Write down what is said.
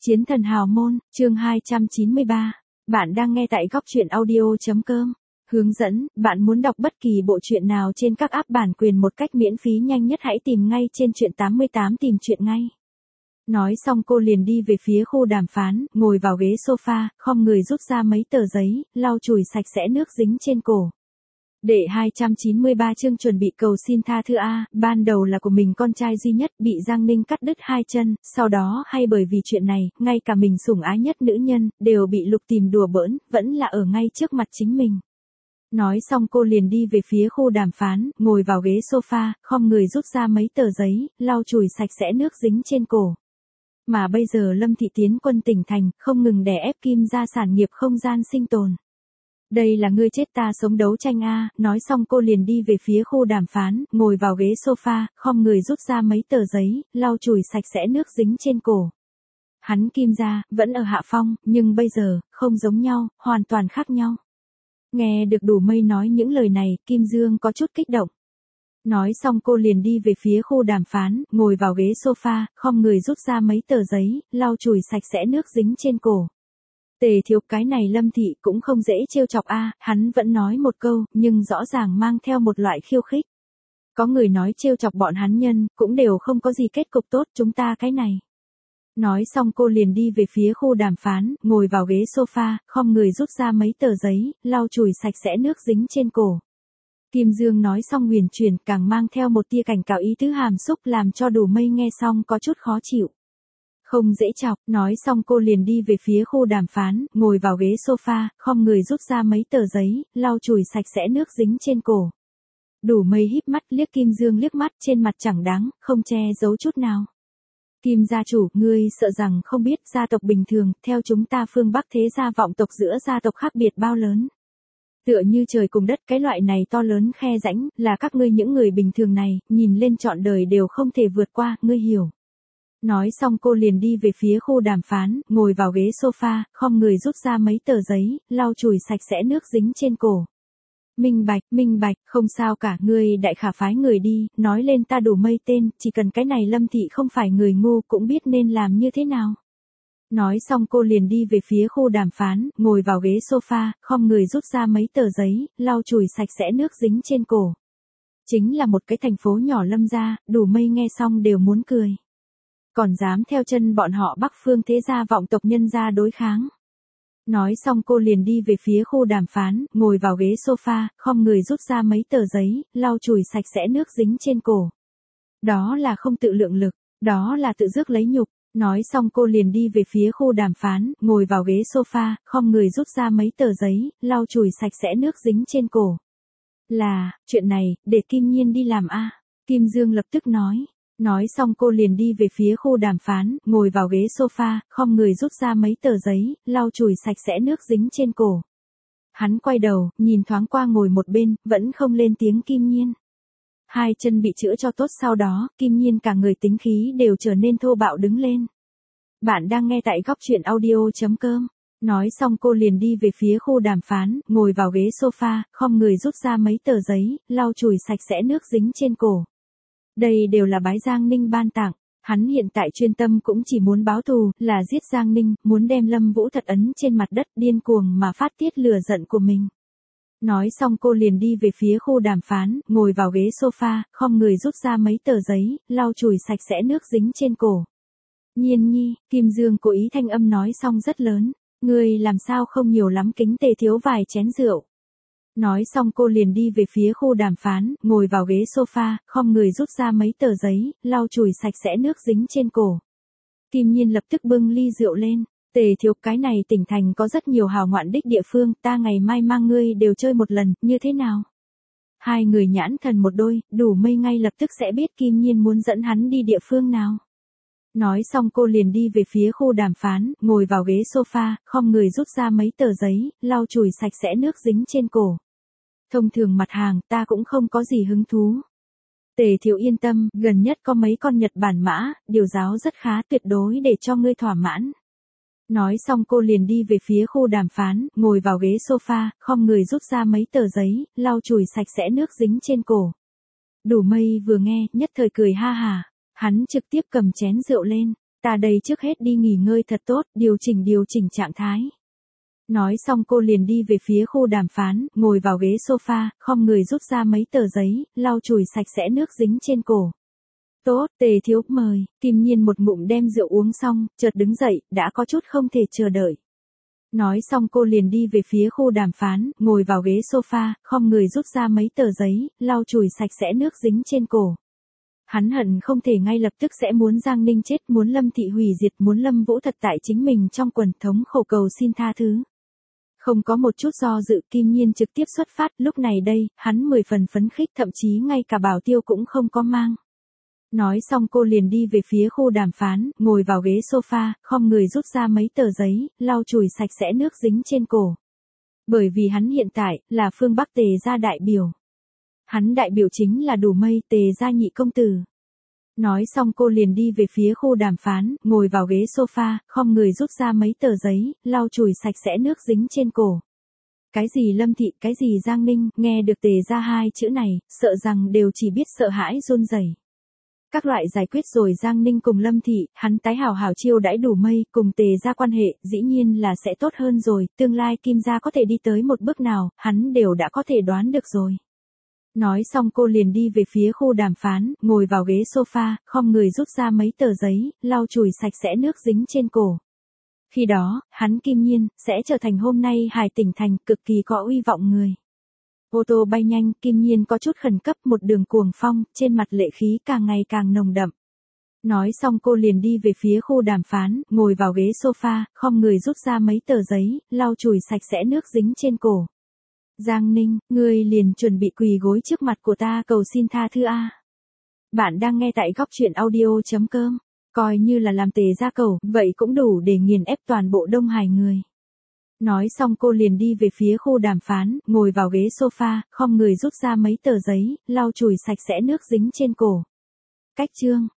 Chiến thần hào môn, chương 293. Bạn đang nghe tại góc truyện audio.com. Hướng dẫn, bạn muốn đọc bất kỳ bộ truyện nào trên các app bản quyền một cách miễn phí nhanh nhất hãy tìm ngay trên truyện 88 tìm truyện ngay. Nói xong cô liền đi về phía khu đàm phán, ngồi vào ghế sofa, khom người rút ra mấy tờ giấy, lau chùi sạch sẽ nước dính trên cổ. Đệ 293 chương chuẩn bị cầu xin tha thứ A, ban đầu là của mình con trai duy nhất bị Giang Ninh cắt đứt hai chân, sau đó hay bởi vì chuyện này, ngay cả mình sủng ái nhất nữ nhân, đều bị Lục tìm đùa bỡn, vẫn là ở ngay trước mặt chính mình. Nói xong cô liền đi về phía khu đàm phán, ngồi vào ghế sofa, khom người rút ra mấy tờ giấy, lau chùi sạch sẽ nước dính trên cổ. Mà bây giờ Lâm Thị tiến quân tỉnh thành, không ngừng đè ép Kim gia sản nghiệp không gian sinh tồn. Đây là ngươi chết ta sống đấu tranh A, nói xong cô liền đi về phía khu đàm phán, ngồi vào ghế sofa, khom người rút ra mấy tờ giấy, lau chùi sạch sẽ nước dính trên cổ. Hắn Kim gia, vẫn ở hạ phong, nhưng bây giờ, không giống nhau, hoàn toàn khác nhau. Nghe được Đủ Mây nói những lời này, Kim Dương có chút kích động. Nói xong cô liền đi về phía khu đàm phán, ngồi vào ghế sofa, khom người rút ra mấy tờ giấy, lau chùi sạch sẽ nước dính trên cổ. Tề thiếu cái này Lâm Thị cũng không dễ trêu chọc A, hắn vẫn nói một câu, nhưng rõ ràng mang theo một loại khiêu khích. Có người nói trêu chọc bọn hắn nhân, cũng đều không có gì kết cục tốt chúng ta cái này. Nói xong cô liền đi về phía khu đàm phán, ngồi vào ghế sofa, khom người rút ra mấy tờ giấy, lau chùi sạch sẽ nước dính trên cổ. Kim Dương nói xong huyền chuyển càng mang theo một tia cảnh cáo ý tứ hàm xúc làm cho Đủ Mây nghe xong có chút khó chịu. Không dễ chọc, nói xong cô liền đi về phía khu đàm phán, ngồi vào ghế sofa, khom người rút ra mấy tờ giấy, lau chùi sạch sẽ nước dính trên cổ. Đủ Mây híp mắt liếc Kim Dương liếc mắt trên mặt chẳng đáng, không che giấu chút nào. Kim gia chủ, ngươi sợ rằng không biết gia tộc bình thường, theo chúng ta phương Bắc thế gia vọng tộc giữa gia tộc khác biệt bao lớn. Tựa như trời cùng đất cái loại này to lớn khe rãnh, là các ngươi những người bình thường này, nhìn lên trọn đời đều không thể vượt qua, ngươi hiểu. Nói xong cô liền đi về phía khu đàm phán, ngồi vào ghế sofa, khom người rút ra mấy tờ giấy, lau chùi sạch sẽ nước dính trên cổ. Minh bạch, không sao cả, ngươi đại khả phái người đi, nói lên ta Đủ Mây tên, chỉ cần cái này Lâm Thị không phải người ngu cũng biết nên làm như thế nào. Nói xong cô liền đi về phía khu đàm phán, ngồi vào ghế sofa, khom người rút ra mấy tờ giấy, lau chùi sạch sẽ nước dính trên cổ. Chính là một cái thành phố nhỏ Lâm gia, Đủ Mây nghe xong đều muốn cười. Còn dám theo chân bọn họ Bắc phương thế gia vọng tộc nhân gia đối kháng. Nói xong cô liền đi về phía khu đàm phán, ngồi vào ghế sofa, khom người rút ra mấy tờ giấy, lau chùi sạch sẽ nước dính trên cổ. Đó là không tự lượng lực, đó là tự rước lấy nhục. Nói xong cô liền đi về phía khu đàm phán, ngồi vào ghế sofa, khom người rút ra mấy tờ giấy, lau chùi sạch sẽ nước dính trên cổ. Chuyện này, để Kim Nhiên đi làm A. Kim Dương lập tức nói. Nói xong cô liền đi về phía khu đàm phán, ngồi vào ghế sofa, khom người rút ra mấy tờ giấy, lau chùi sạch sẽ nước dính trên cổ. Hắn quay đầu, nhìn thoáng qua ngồi một bên, vẫn không lên tiếng Kim Nhiên. Hai chân bị chữa cho tốt sau đó, Kim Nhiên cả người tính khí đều trở nên thô bạo đứng lên. Bạn đang nghe tại góc truyện audio.com. Nói xong cô liền đi về phía khu đàm phán, ngồi vào ghế sofa, khom người rút ra mấy tờ giấy, lau chùi sạch sẽ nước dính trên cổ. Đây đều là bái Giang Ninh ban tặng, hắn hiện tại chuyên tâm cũng chỉ muốn báo thù, là giết Giang Ninh, muốn đem Lâm Vũ thật ấn trên mặt đất điên cuồng mà phát tiết lửa giận của mình. Nói xong cô liền đi về phía khu đàm phán, ngồi vào ghế sofa, khom người rút ra mấy tờ giấy, lau chùi sạch sẽ nước dính trên cổ. Nhiên nhi, Kim Dương cố ý thanh âm nói xong rất lớn, ngươi làm sao không nhiều lắm kính Tề thiếu vài chén rượu. Nói xong cô liền đi về phía khu đàm phán, ngồi vào ghế sofa, khom người rút ra mấy tờ giấy, lau chùi sạch sẽ nước dính trên cổ. Kim Nhiên lập tức bưng ly rượu lên, Tề thiếu cái này tỉnh thành có rất nhiều hào ngoạn đích địa phương, ta ngày mai mang ngươi đều chơi một lần, như thế nào? Hai người nhãn thần một đôi, Đủ Mây ngay lập tức sẽ biết Kim Nhiên muốn dẫn hắn đi địa phương nào. Nói xong cô liền đi về phía khu đàm phán, ngồi vào ghế sofa, khom người rút ra mấy tờ giấy, lau chùi sạch sẽ nước dính trên cổ. Thông thường mặt hàng ta cũng không có gì hứng thú. Tề thiếu yên tâm, gần nhất có mấy con Nhật Bản mã, điều giáo rất khá tuyệt đối để cho ngươi thỏa mãn. Nói xong cô liền đi về phía khu đàm phán, ngồi vào ghế sofa, khom người rút ra mấy tờ giấy, lau chùi sạch sẽ nước dính trên cổ. Đủ Mây vừa nghe, nhất thời cười ha hả. Hắn trực tiếp cầm chén rượu lên. Ta đây trước hết đi nghỉ ngơi thật tốt, điều chỉnh trạng thái. Nói xong cô liền đi về phía khu đàm phán, ngồi vào ghế sofa, khom người rút ra mấy tờ giấy, lau chùi sạch sẽ nước dính trên cổ. Tốt, Tề thiếu mời, Kim Nhiên một ngụm đem rượu uống xong, chợt đứng dậy, đã có chút không thể chờ đợi. Nói xong cô liền đi về phía khu đàm phán, ngồi vào ghế sofa, khom người rút ra mấy tờ giấy, lau chùi sạch sẽ nước dính trên cổ. Hắn hận không thể ngay lập tức sẽ muốn Giang Ninh chết, muốn Lâm Thị hủy diệt, muốn Lâm Vũ thật tại chính mình trong quần thống khổ cầu xin tha thứ. Không có một chút do dự, Kim Nhiên trực tiếp xuất phát, lúc này đây, hắn 10 phần phấn khích, thậm chí ngay cả bảo tiêu cũng không có mang. Nói xong cô liền đi về phía khu đàm phán, ngồi vào ghế sofa, khom người rút ra mấy tờ giấy, lau chùi sạch sẽ nước dính trên cổ. Bởi vì hắn hiện tại, là phương Bắc Tề gia đại biểu. Hắn đại biểu chính là Đủ Mây, Tề gia nhị công tử. Nói xong cô liền đi về phía khu đàm phán, ngồi vào ghế sofa, khom người rút ra mấy tờ giấy, lau chùi sạch sẽ nước dính trên cổ. Cái gì Lâm Thị, cái gì Giang Ninh, nghe được Tề gia hai chữ này, sợ rằng đều chỉ biết sợ hãi run rẩy. Các loại giải quyết rồi Giang Ninh cùng Lâm Thị, hắn tái hảo hảo chiêu đãi Đủ Mây, cùng Tề gia quan hệ, dĩ nhiên là sẽ tốt hơn rồi, tương lai Kim gia có thể đi tới một bước nào, hắn đều đã có thể đoán được rồi. Nói xong cô liền đi về phía khu đàm phán, ngồi vào ghế sofa, khom người rút ra mấy tờ giấy, lau chùi sạch sẽ nước dính trên cổ. Khi đó, hắn Kim Nhiên, sẽ trở thành hôm nay Hải Tỉnh Thành, cực kỳ có uy vọng người. Ô tô bay nhanh, Kim Nhiên có chút khẩn cấp, một đường cuồng phong, trên mặt lệ khí càng ngày càng nồng đậm. Nói xong cô liền đi về phía khu đàm phán, ngồi vào ghế sofa, khom người rút ra mấy tờ giấy, lau chùi sạch sẽ nước dính trên cổ. Giang Ninh, ngươi liền chuẩn bị quỳ gối trước mặt của ta cầu xin tha thứ a. Bạn đang nghe tại góc truyện audio.com, coi như là làm Tề gia cầu, vậy cũng đủ để nghiền ép toàn bộ Đông Hải người. Nói xong cô liền đi về phía khu đàm phán, ngồi vào ghế sofa, khom người rút ra mấy tờ giấy, lau chùi sạch sẽ nước dính trên cổ. Cách chương